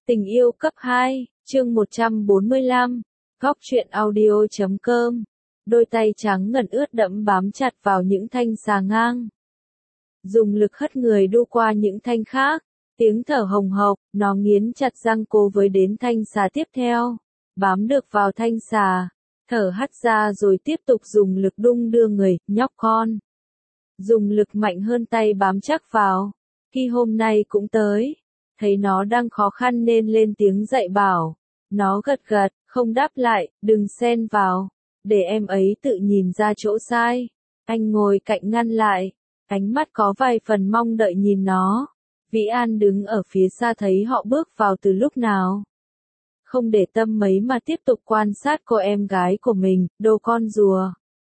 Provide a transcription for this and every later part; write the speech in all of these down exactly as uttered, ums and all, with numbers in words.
Tình yêu cấp hai, chương một trăm bốn mươi lăm, góc truyện audio chấm com. Đôi tay trắng ngần ướt đẫm bám chặt vào những thanh xà ngang. Dùng lực hất người đu qua những thanh khác, tiếng thở hồng hộc, nó nghiến chặt răng cố với đến thanh xà tiếp theo. Bám được vào thanh xà, thở hắt ra rồi tiếp tục dùng lực đung đưa người, nhóc con. Dùng lực mạnh hơn tay bám chắc vào. Khi hôm nay cũng tới. Thấy nó đang khó khăn nên lên tiếng dạy bảo. Nó gật gật, không đáp lại, đừng xen vào. Để em ấy tự nhìn ra chỗ sai. Anh ngồi cạnh ngăn lại. Ánh mắt có vài phần mong đợi nhìn nó. Vĩ An đứng ở phía xa thấy họ bước vào từ lúc nào. Không để tâm mấy mà tiếp tục quan sát cô em gái của mình, đồ con rùa.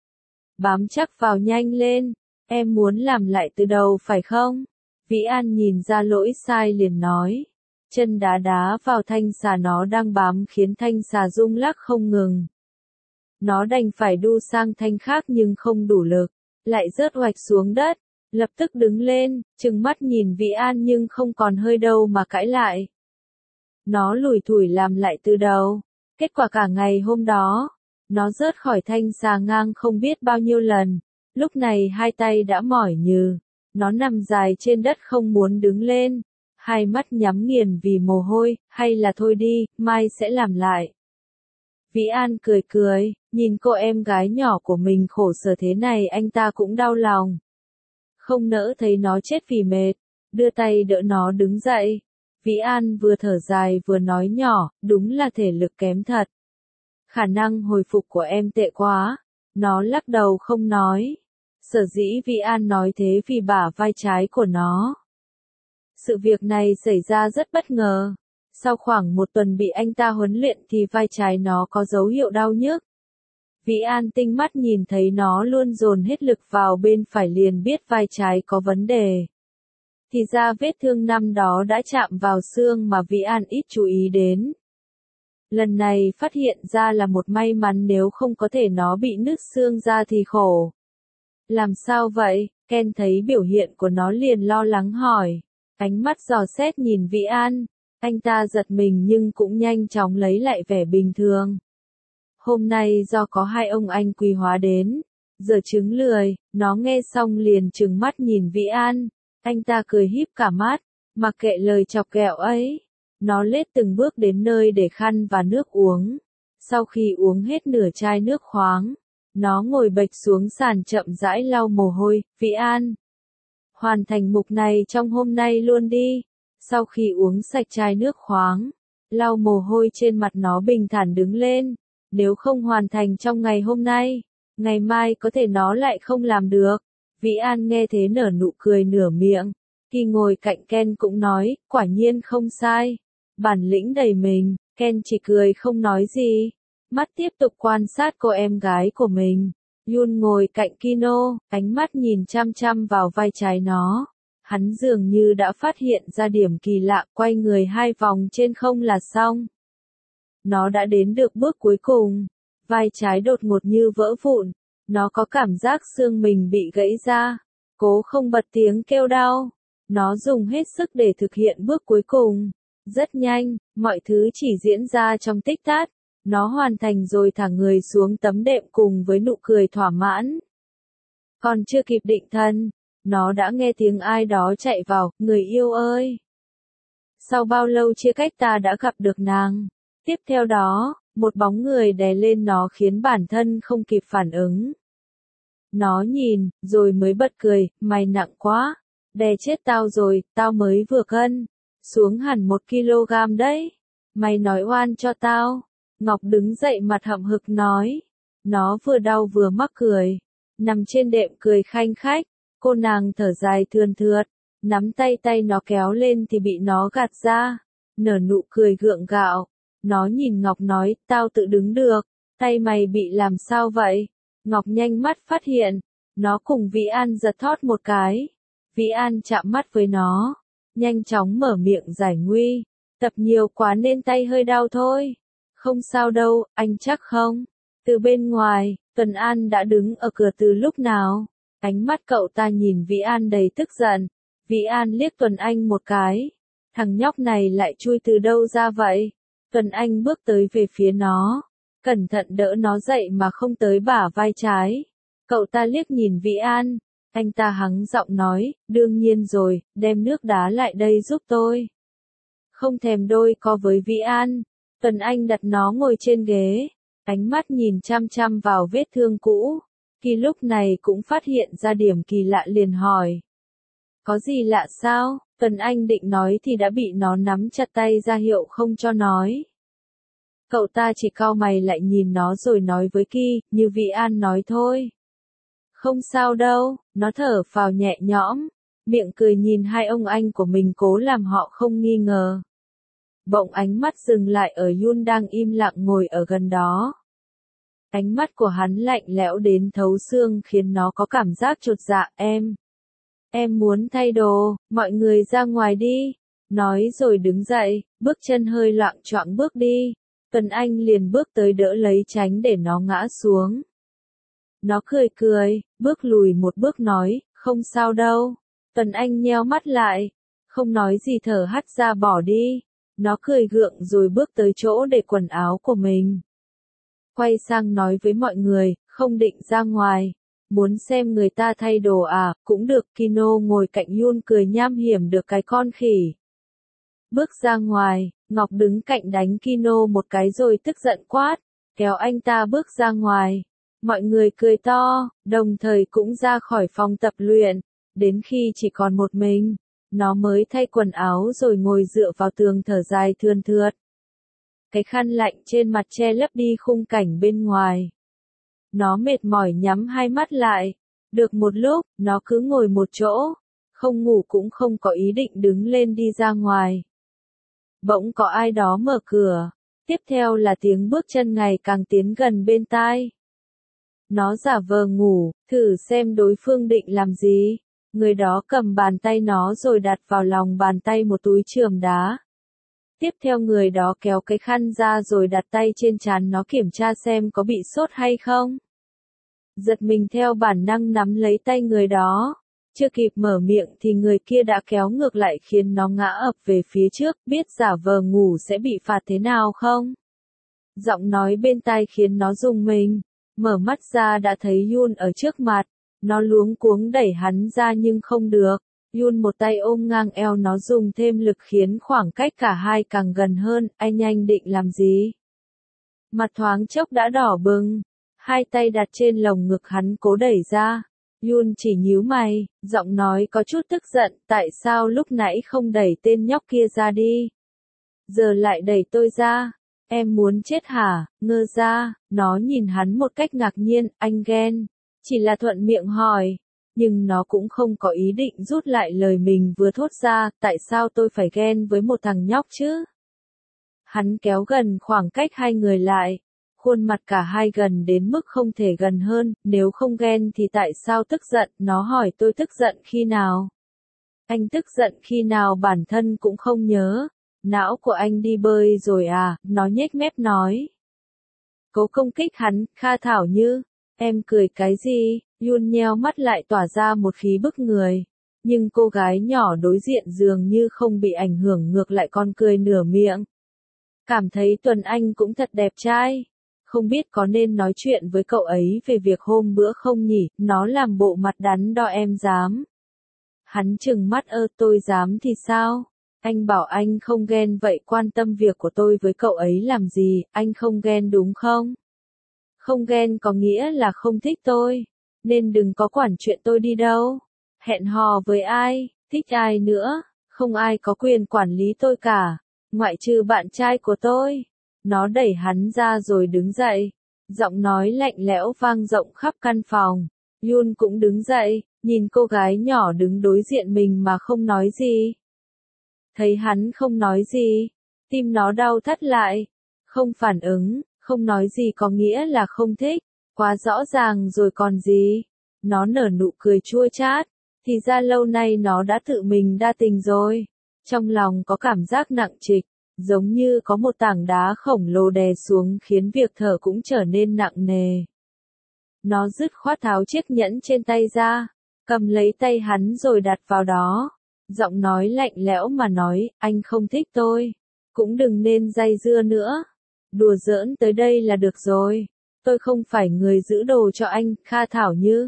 Bám chắc vào nhanh lên, em muốn làm lại từ đầu phải không? Vĩ An nhìn ra lỗi sai liền nói. Chân đá đá vào thanh xà nó đang bám khiến thanh xà rung lắc không ngừng. Nó đành phải đu sang thanh khác nhưng không đủ lực, lại rớt oạch xuống đất, lập tức đứng lên, trừng mắt nhìn Vĩ An nhưng không còn hơi đâu mà cãi lại. Nó lủi thủi làm lại từ đầu, kết quả cả ngày hôm đó, nó rớt khỏi thanh xà ngang không biết bao nhiêu lần, lúc này hai tay đã mỏi nhừ. Nó nằm dài trên đất không muốn đứng lên, hai mắt nhắm nghiền vì mồ hôi, hay là thôi đi, mai sẽ làm lại. Vĩ An cười cười, nhìn cô em gái nhỏ của mình khổ sở thế này anh ta cũng đau lòng. Không nỡ thấy nó chết vì mệt, đưa tay đỡ nó đứng dậy. Vĩ An vừa thở dài vừa nói nhỏ, đúng là thể lực kém thật. Khả năng hồi phục của em tệ quá, nó lắc đầu không nói. Sở dĩ Vĩ An nói thế vì bả vai trái của nó. Sự việc này xảy ra rất bất ngờ. Sau khoảng một tuần bị anh ta huấn luyện thì vai trái nó có dấu hiệu đau nhức. Vĩ An tinh mắt nhìn thấy nó luôn dồn hết lực vào bên phải liền biết vai trái có vấn đề. Thì ra vết thương năm đó đã chạm vào xương mà Vĩ An ít chú ý đến. Lần này phát hiện ra là một may mắn nếu không có thể nó bị nứt xương ra thì khổ. Làm sao vậy? Ken thấy biểu hiện của nó liền lo lắng hỏi. Ánh mắt dò xét nhìn Vĩ An. Anh ta giật mình nhưng cũng nhanh chóng lấy lại vẻ bình thường. Hôm nay do có hai ông anh quý hóa đến. Giờ trứng lười, nó nghe xong liền trừng mắt nhìn Vĩ An. Anh ta cười híp cả mắt, mặc kệ lời chọc ghẹo ấy. Nó lết từng bước đến nơi để khăn và nước uống. Sau khi uống hết nửa chai nước khoáng. Nó ngồi bệch xuống sàn chậm rãi lau mồ hôi, Vĩ An. Hoàn thành mục này trong hôm nay luôn đi. Sau khi uống sạch chai nước khoáng, lau mồ hôi trên mặt nó bình thản đứng lên. Nếu không hoàn thành trong ngày hôm nay, ngày mai có thể nó lại không làm được. Vĩ An nghe thế nở nụ cười nửa miệng. Khi ngồi cạnh Ken cũng nói, quả nhiên không sai. Bản lĩnh đầy mình, Ken chỉ cười không nói gì. Mắt tiếp tục quan sát cô em gái của mình. Yun ngồi cạnh Kino, ánh mắt nhìn chăm chăm vào vai trái nó. Hắn dường như đã phát hiện ra điểm kỳ lạ, quay người hai vòng trên không là xong. Nó đã đến được bước cuối cùng. Vai trái đột ngột như vỡ vụn. Nó có cảm giác xương mình bị gãy ra. Cố không bật tiếng kêu đau. Nó dùng hết sức để thực hiện bước cuối cùng. Rất nhanh, mọi thứ chỉ diễn ra trong tích tắc. Nó hoàn thành rồi thả người xuống tấm đệm cùng với nụ cười thỏa mãn. Còn chưa kịp định thân, nó đã nghe tiếng ai đó chạy vào, người yêu ơi. Sau bao lâu chia cách ta đã gặp được nàng. Tiếp theo đó, một bóng người đè lên nó khiến bản thân không kịp phản ứng. Nó nhìn, rồi mới bật cười, mày nặng quá. Đè chết tao rồi, tao mới vừa cân. Xuống hẳn một kg đấy. Mày nói oan cho tao. Ngọc đứng dậy mặt hậm hực nói. Nó vừa đau vừa mắc cười. Nằm trên đệm cười khanh khách. Cô nàng thở dài thườn thượt. Nắm tay tay nó kéo lên thì bị nó gạt ra. Nở nụ cười gượng gạo. Nó nhìn Ngọc nói, tao tự đứng được. Tay mày bị làm sao vậy? Ngọc nhanh mắt phát hiện. Nó cùng Vĩ An giật thót một cái. Vĩ An chạm mắt với nó. Nhanh chóng mở miệng giải nguy. Tập nhiều quá nên tay hơi đau thôi. Không sao đâu, anh chắc không? Từ bên ngoài, Tuần An đã đứng ở cửa từ lúc nào? Ánh mắt cậu ta nhìn Vĩ An đầy tức giận. Vĩ An liếc Tuần Anh một cái. Thằng nhóc này lại chui từ đâu ra vậy? Tuấn Anh bước tới về phía nó, cẩn thận đỡ nó dậy mà không tới bả vai trái. Cậu ta liếc nhìn Vĩ An, anh ta hắng giọng nói, đương nhiên rồi, đem nước đá lại đây giúp tôi. Không thèm đôi co với Vĩ An, Tuấn Anh đặt nó ngồi trên ghế, ánh mắt nhìn chăm chăm vào vết thương cũ. Kỳ lúc này cũng phát hiện ra điểm kỳ lạ liền hỏi. Có gì lạ sao? Tuấn Anh định nói thì đã bị nó nắm chặt tay ra hiệu không cho nói. Cậu ta chỉ cau mày lại nhìn nó rồi nói với Kỳ, như Vĩ An nói thôi. Không sao đâu, nó thở phào nhẹ nhõm, miệng cười nhìn hai ông anh của mình cố làm họ không nghi ngờ. Bỗng ánh mắt dừng lại ở Yun đang im lặng ngồi ở gần đó. Ánh mắt của hắn lạnh lẽo đến thấu xương khiến nó có cảm giác chột dạ. Em, em muốn thay đồ, mọi người ra ngoài đi. Nói rồi đứng dậy, bước chân hơi loạng choạng bước đi. Tuấn Anh liền bước tới đỡ lấy tránh để nó ngã xuống. Nó cười cười, bước lùi một bước nói, không sao đâu. Tuấn Anh nheo mắt lại, không nói gì thở hắt ra bỏ đi. Nó cười gượng rồi bước tới chỗ để quần áo của mình. Quay sang nói với mọi người, không định ra ngoài. Muốn xem người ta thay đồ à, cũng được. Kino ngồi cạnh Yun cười nham hiểm được cái con khỉ. Bước ra ngoài, Ngọc đứng cạnh đánh Kino một cái rồi tức giận quát, kéo anh ta bước ra ngoài. Mọi người cười to, đồng thời cũng ra khỏi phòng tập luyện, đến khi chỉ còn một mình, nó mới thay quần áo rồi ngồi dựa vào tường thở dài thườn thượt. Cái khăn lạnh trên mặt che lấp đi khung cảnh bên ngoài. Nó mệt mỏi nhắm hai mắt lại, được một lúc, nó cứ ngồi một chỗ, không ngủ cũng không có ý định đứng lên đi ra ngoài. Bỗng có ai đó mở cửa, tiếp theo là tiếng bước chân ngày càng tiến gần bên tai. Nó giả vờ ngủ, thử xem đối phương định làm gì. Người đó cầm bàn tay nó rồi đặt vào lòng bàn tay một túi chườm đá. Tiếp theo người đó kéo cái khăn ra rồi đặt tay trên trán nó kiểm tra xem có bị sốt hay không. Giật mình theo bản năng nắm lấy tay người đó. Chưa kịp mở miệng thì người kia đã kéo ngược lại khiến nó ngã ập về phía trước, biết giả vờ ngủ sẽ bị phạt thế nào không? Giọng nói bên tai khiến nó rùng mình, mở mắt ra đã thấy Yun ở trước mặt, nó luống cuống đẩy hắn ra nhưng không được. Yun một tay ôm ngang eo nó dùng thêm lực khiến khoảng cách cả hai càng gần hơn. Anh anh định làm gì? Mặt thoáng chốc đã đỏ bừng, hai tay đặt trên lồng ngực hắn cố đẩy ra. Yun chỉ nhíu mày, giọng nói có chút tức giận, tại sao lúc nãy không đẩy tên nhóc kia ra đi? Giờ lại đẩy tôi ra, em muốn chết hả? Ngơ ra, nó nhìn hắn một cách ngạc nhiên, anh ghen. Chỉ là thuận miệng hỏi, nhưng nó cũng không có ý định rút lại lời mình vừa thốt ra, tại sao tôi phải ghen với một thằng nhóc chứ? Hắn kéo gần khoảng cách hai người lại. Khuôn mặt cả hai gần đến mức không thể gần hơn, nếu không ghen thì tại sao tức giận? Nó hỏi tôi tức giận khi nào? Anh tức giận khi nào bản thân cũng không nhớ. Não của anh đi bơi rồi à? Nó nhếch mép nói. Cố công kích hắn, Kha Thảo Như. Em cười cái gì? Yun nheo mắt lại tỏa ra một khí bức người. Nhưng cô gái nhỏ đối diện dường như không bị ảnh hưởng ngược lại còn cười nửa miệng. Cảm thấy Tuấn Anh cũng thật đẹp trai. Không biết có nên nói chuyện với cậu ấy về việc hôm bữa không nhỉ, nó làm bộ mặt đắn đo em dám. Hắn trừng mắt ơ tôi dám thì sao? Anh bảo anh không ghen vậy quan tâm việc của tôi với cậu ấy làm gì, anh không ghen đúng không? Không ghen có nghĩa là không thích tôi, nên đừng có quản chuyện tôi đi đâu. Hẹn hò với ai, thích ai nữa, không ai có quyền quản lý tôi cả, ngoại trừ bạn trai của tôi. Nó đẩy hắn ra rồi đứng dậy. Giọng nói lạnh lẽo vang rộng khắp căn phòng. Yun cũng đứng dậy, nhìn cô gái nhỏ đứng đối diện mình mà không nói gì. Thấy hắn không nói gì, tim nó đau thắt lại. Không phản ứng, không nói gì có nghĩa là không thích. Quá rõ ràng rồi còn gì. Nó nở nụ cười chua chát. Thì ra lâu nay nó đã tự mình đa tình rồi. Trong lòng có cảm giác nặng trịch. Giống như có một tảng đá khổng lồ đè xuống khiến việc thở cũng trở nên nặng nề. Nó dứt khoát tháo chiếc nhẫn trên tay ra, cầm lấy tay hắn rồi đặt vào đó. Giọng nói lạnh lẽo mà nói, anh không thích tôi. Cũng đừng nên dây dưa nữa. Đùa giỡn tới đây là được rồi. Tôi không phải người giữ đồ cho anh, Kha Thảo Như.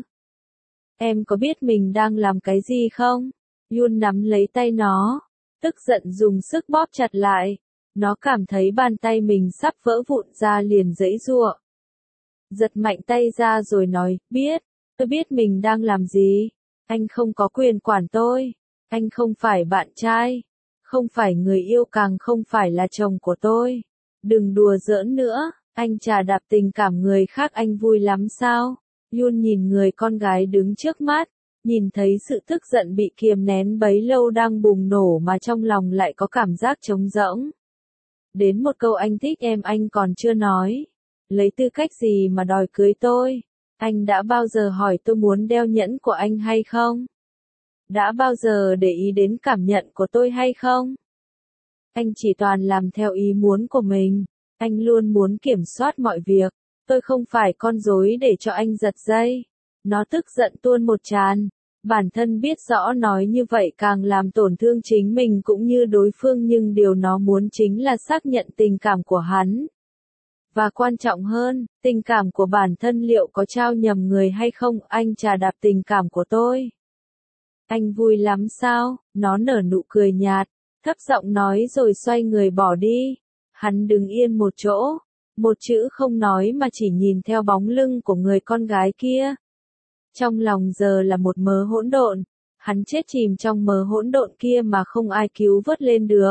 Em có biết mình đang làm cái gì không? Yun nắm lấy tay nó, tức giận dùng sức bóp chặt lại. Nó cảm thấy bàn tay mình sắp vỡ vụn ra liền giãy giụa. Giật mạnh tay ra rồi nói, biết, tôi biết mình đang làm gì. Anh không có quyền quản tôi. Anh không phải bạn trai. Không phải người yêu, càng không phải là chồng của tôi. Đừng đùa giỡn nữa, anh chà đạp tình cảm người khác anh vui lắm sao? Yun nhìn người con gái đứng trước mắt, nhìn thấy sự tức giận bị kiềm nén bấy lâu đang bùng nổ mà trong lòng lại có cảm giác trống rỗng. Đến một câu anh thích em anh còn chưa nói. Lấy tư cách gì mà đòi cưới tôi? Anh đã bao giờ hỏi tôi muốn đeo nhẫn của anh hay không? Đã bao giờ để ý đến cảm nhận của tôi hay không? Anh chỉ toàn làm theo ý muốn của mình. Anh luôn muốn kiểm soát mọi việc. Tôi không phải con rối để cho anh giật dây. Nó tức giận tuôn một tràn. Bản thân biết rõ nói như vậy càng làm tổn thương chính mình cũng như đối phương, nhưng điều nó muốn chính là xác nhận tình cảm của hắn. Và quan trọng hơn, tình cảm của bản thân liệu có trao nhầm người hay không? Anh chà đạp tình cảm của tôi. Anh vui lắm sao? Nó nở nụ cười nhạt, thấp giọng nói rồi xoay người bỏ đi. Hắn đứng yên một chỗ, một chữ không nói mà chỉ nhìn theo bóng lưng của người con gái kia. Trong lòng giờ là một mớ hỗn độn, hắn chết chìm trong mớ hỗn độn kia mà không ai cứu vớt lên được.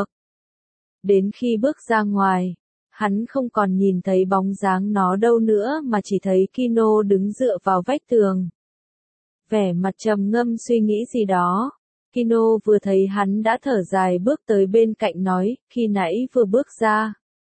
Đến khi bước ra ngoài, hắn không còn nhìn thấy bóng dáng nó đâu nữa mà chỉ thấy Kino đứng dựa vào vách tường. Vẻ mặt trầm ngâm suy nghĩ gì đó. Kino vừa thấy hắn đã thở dài bước tới bên cạnh nói, khi nãy vừa bước ra.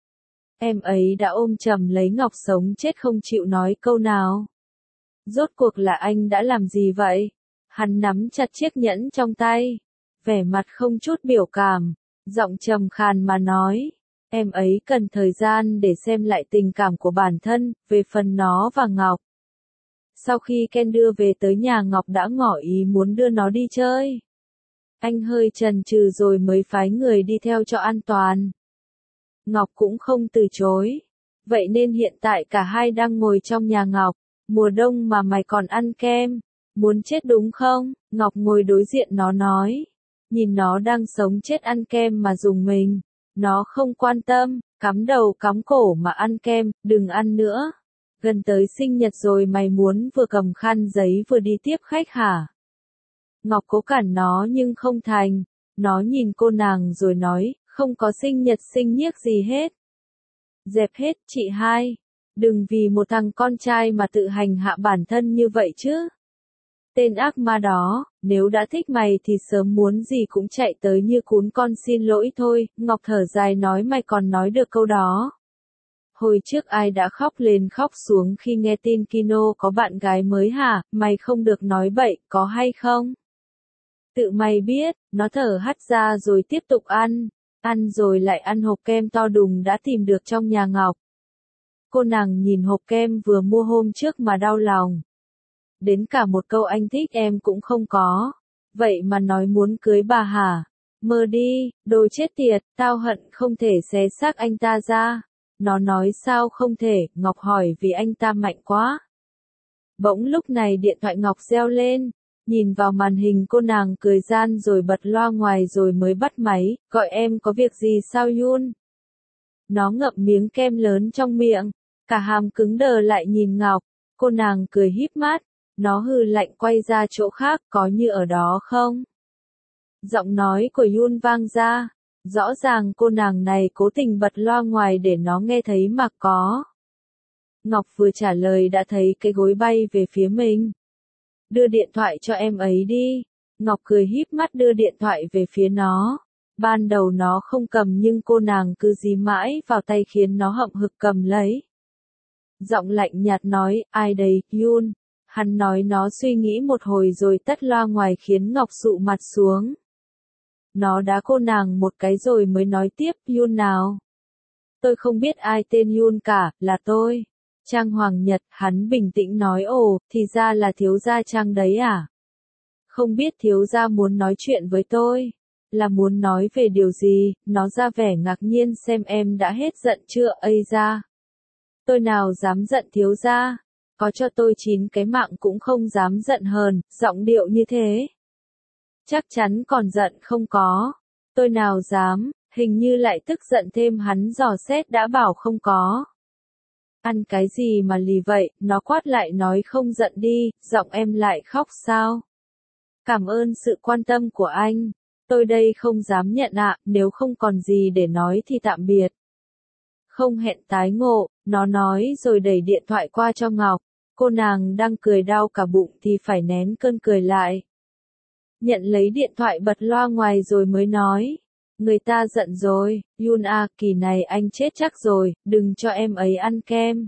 Em ấy đã ôm chầm lấy Ngọc sống chết không chịu nói câu nào. Rốt cuộc là anh đã làm gì vậy? Hắn nắm chặt chiếc nhẫn trong tay. Vẻ mặt không chút biểu cảm. Giọng trầm khàn mà nói. Em ấy cần thời gian để xem lại tình cảm của bản thân, về phần nó và Ngọc. Sau khi Ken đưa về tới nhà, Ngọc đã ngỏ ý muốn đưa nó đi chơi. Anh hơi chần chừ rồi mới phái người đi theo cho an toàn. Ngọc cũng không từ chối. Vậy nên hiện tại cả hai đang ngồi trong nhà Ngọc. Mùa đông mà mày còn ăn kem. Muốn chết đúng không? Ngọc ngồi đối diện nó nói. Nhìn nó đang sống chết ăn kem mà dùng mình. Nó không quan tâm, cắm đầu cắm cổ mà ăn kem, đừng ăn nữa. Gần tới sinh nhật rồi mày muốn vừa cầm khăn giấy vừa đi tiếp khách hả? Ngọc cố cản nó nhưng không thành. Nó nhìn cô nàng rồi nói, không có sinh nhật sinh nhiếc gì hết. Dẹp hết, chị hai. Đừng vì một thằng con trai mà tự hành hạ bản thân như vậy chứ. Tên ác ma đó, nếu đã thích mày thì sớm muốn gì cũng chạy tới như cún con xin lỗi thôi. Ngọc thở dài nói, mày còn nói được câu đó. Hồi trước ai đã khóc lên khóc xuống khi nghe tin Kino có bạn gái mới hả? Mày không được nói bậy, có hay không? Tự mày biết. Nó thở hắt ra rồi tiếp tục ăn. Ăn rồi lại ăn hộp kem to đùng đã tìm được trong nhà Ngọc. Cô nàng nhìn hộp kem vừa mua hôm trước mà đau lòng. Đến cả một câu anh thích em cũng không có. Vậy mà nói muốn cưới bà hả? Mơ đi, đồ chết tiệt, tao hận không thể xé xác anh ta ra. Nó nói sao không thể, Ngọc hỏi vì anh ta mạnh quá. Bỗng lúc này điện thoại Ngọc reo lên. Nhìn vào màn hình cô nàng cười gian rồi bật loa ngoài rồi mới bắt máy, gọi em có việc gì sao Yun? Nó ngậm miếng kem lớn trong miệng, cả hàm cứng đờ lại nhìn Ngọc, cô nàng cười híp mắt, nó hừ lạnh quay ra chỗ khác, có như ở đó không? Giọng nói của Yun vang ra, rõ ràng cô nàng này cố tình bật loa ngoài để nó nghe thấy mà có. Ngọc vừa trả lời đã thấy cái gối bay về phía mình. Đưa điện thoại cho em ấy đi. Ngọc cười híp mắt đưa điện thoại về phía nó. Ban đầu nó không cầm nhưng cô nàng cứ dí mãi vào tay khiến nó hậm hực cầm lấy. Giọng lạnh nhạt nói, ai đây, Yun? Hắn nói nó suy nghĩ một hồi rồi tắt loa ngoài khiến Ngọc sụ mặt xuống. Nó đá cô nàng một cái rồi mới nói tiếp, Yun nào? Tôi không biết ai tên Yun cả, là tôi. Trang Hoàng Nhật, hắn bình tĩnh nói, ồ, thì ra là thiếu gia Trang đấy à? Không biết thiếu gia muốn nói chuyện với tôi. Là muốn nói về điều gì? Nó ra vẻ ngạc nhiên xem em đã hết giận chưa. Ây da. Tôi nào dám giận thiếu gia. Có cho tôi chín cái mạng cũng không dám giận hờn, giọng điệu như thế. Chắc chắn còn giận không có. Tôi nào dám, hình như lại tức giận thêm hắn dò xét đã bảo không có. Ăn cái gì mà lì vậy, nó quát lại nói không giận đi, giọng em lại khóc sao? Cảm ơn sự quan tâm của anh. Tôi đây không dám nhận ạ, nếu không còn gì để nói thì tạm biệt. Không hẹn tái ngộ, nó nói rồi đẩy điện thoại qua cho Ngọc. Cô nàng đang cười đau cả bụng thì phải nén cơn cười lại. Nhận lấy điện thoại bật loa ngoài rồi mới nói. Người ta giận rồi, Yun à, kỳ này anh chết chắc rồi, đừng cho em ấy ăn kem.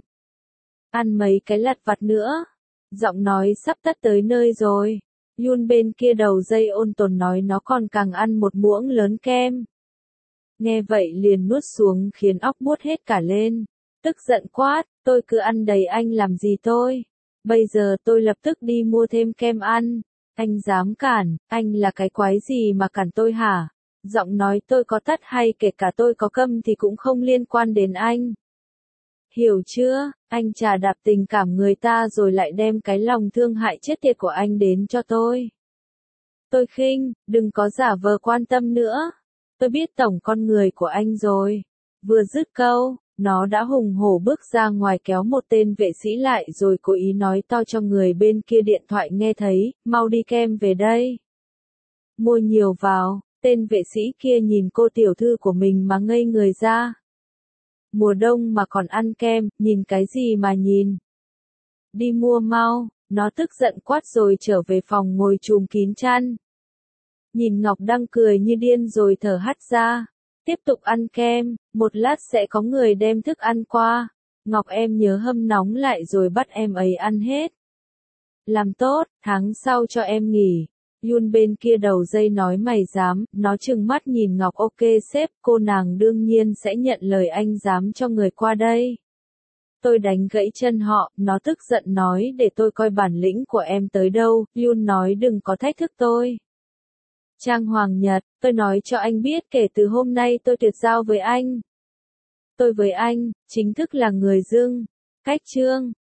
Ăn mấy cái lặt vặt nữa. Giọng nói sắp tắt tới nơi rồi. Yun bên kia đầu dây ôn tồn nói nó còn càng ăn một muỗng lớn kem. Nghe vậy liền nuốt xuống khiến óc buốt hết cả lên. Tức giận quát, tôi cứ ăn đầy anh làm gì tôi. Bây giờ tôi lập tức đi mua thêm kem ăn. Anh dám cản, anh là cái quái gì mà cản tôi hả? Giọng nói tôi có tắt hay kể cả tôi có câm thì cũng không liên quan đến anh. Hiểu chưa, anh chà đạp tình cảm người ta rồi lại đem cái lòng thương hại chết tiệt của anh đến cho tôi. Tôi khinh, đừng có giả vờ quan tâm nữa. Tôi biết tổng con người của anh rồi. Vừa dứt câu, nó đã hùng hổ bước ra ngoài kéo một tên vệ sĩ lại rồi cố ý nói to cho người bên kia điện thoại nghe thấy, mau đi kem về đây. Mua nhiều vào, tên vệ sĩ kia nhìn cô tiểu thư của mình mà ngây người ra. Mùa đông mà còn ăn kem, nhìn cái gì mà nhìn. Đi mua mau, nó tức giận quát rồi trở về phòng ngồi chùm kín chăn. Nhìn Ngọc đang cười như điên rồi thở hắt ra. Tiếp tục ăn kem, một lát sẽ có người đem thức ăn qua. Ngọc em nhớ hâm nóng lại rồi bắt em ấy ăn hết. Làm tốt, tháng sau cho em nghỉ. Yun bên kia đầu dây nói mày dám, nó trừng mắt nhìn Ngọc ok sếp, cô nàng đương nhiên sẽ nhận lời anh dám cho người qua đây. Tôi đánh gãy chân họ, nó tức giận nói để tôi coi bản lĩnh của em tới đâu, Yun nói đừng có thách thức tôi. Trang Hoàng Nhật, tôi nói cho anh biết kể từ hôm nay tôi tuyệt giao với anh. Tôi với anh, chính thức là người dưng. Cách chương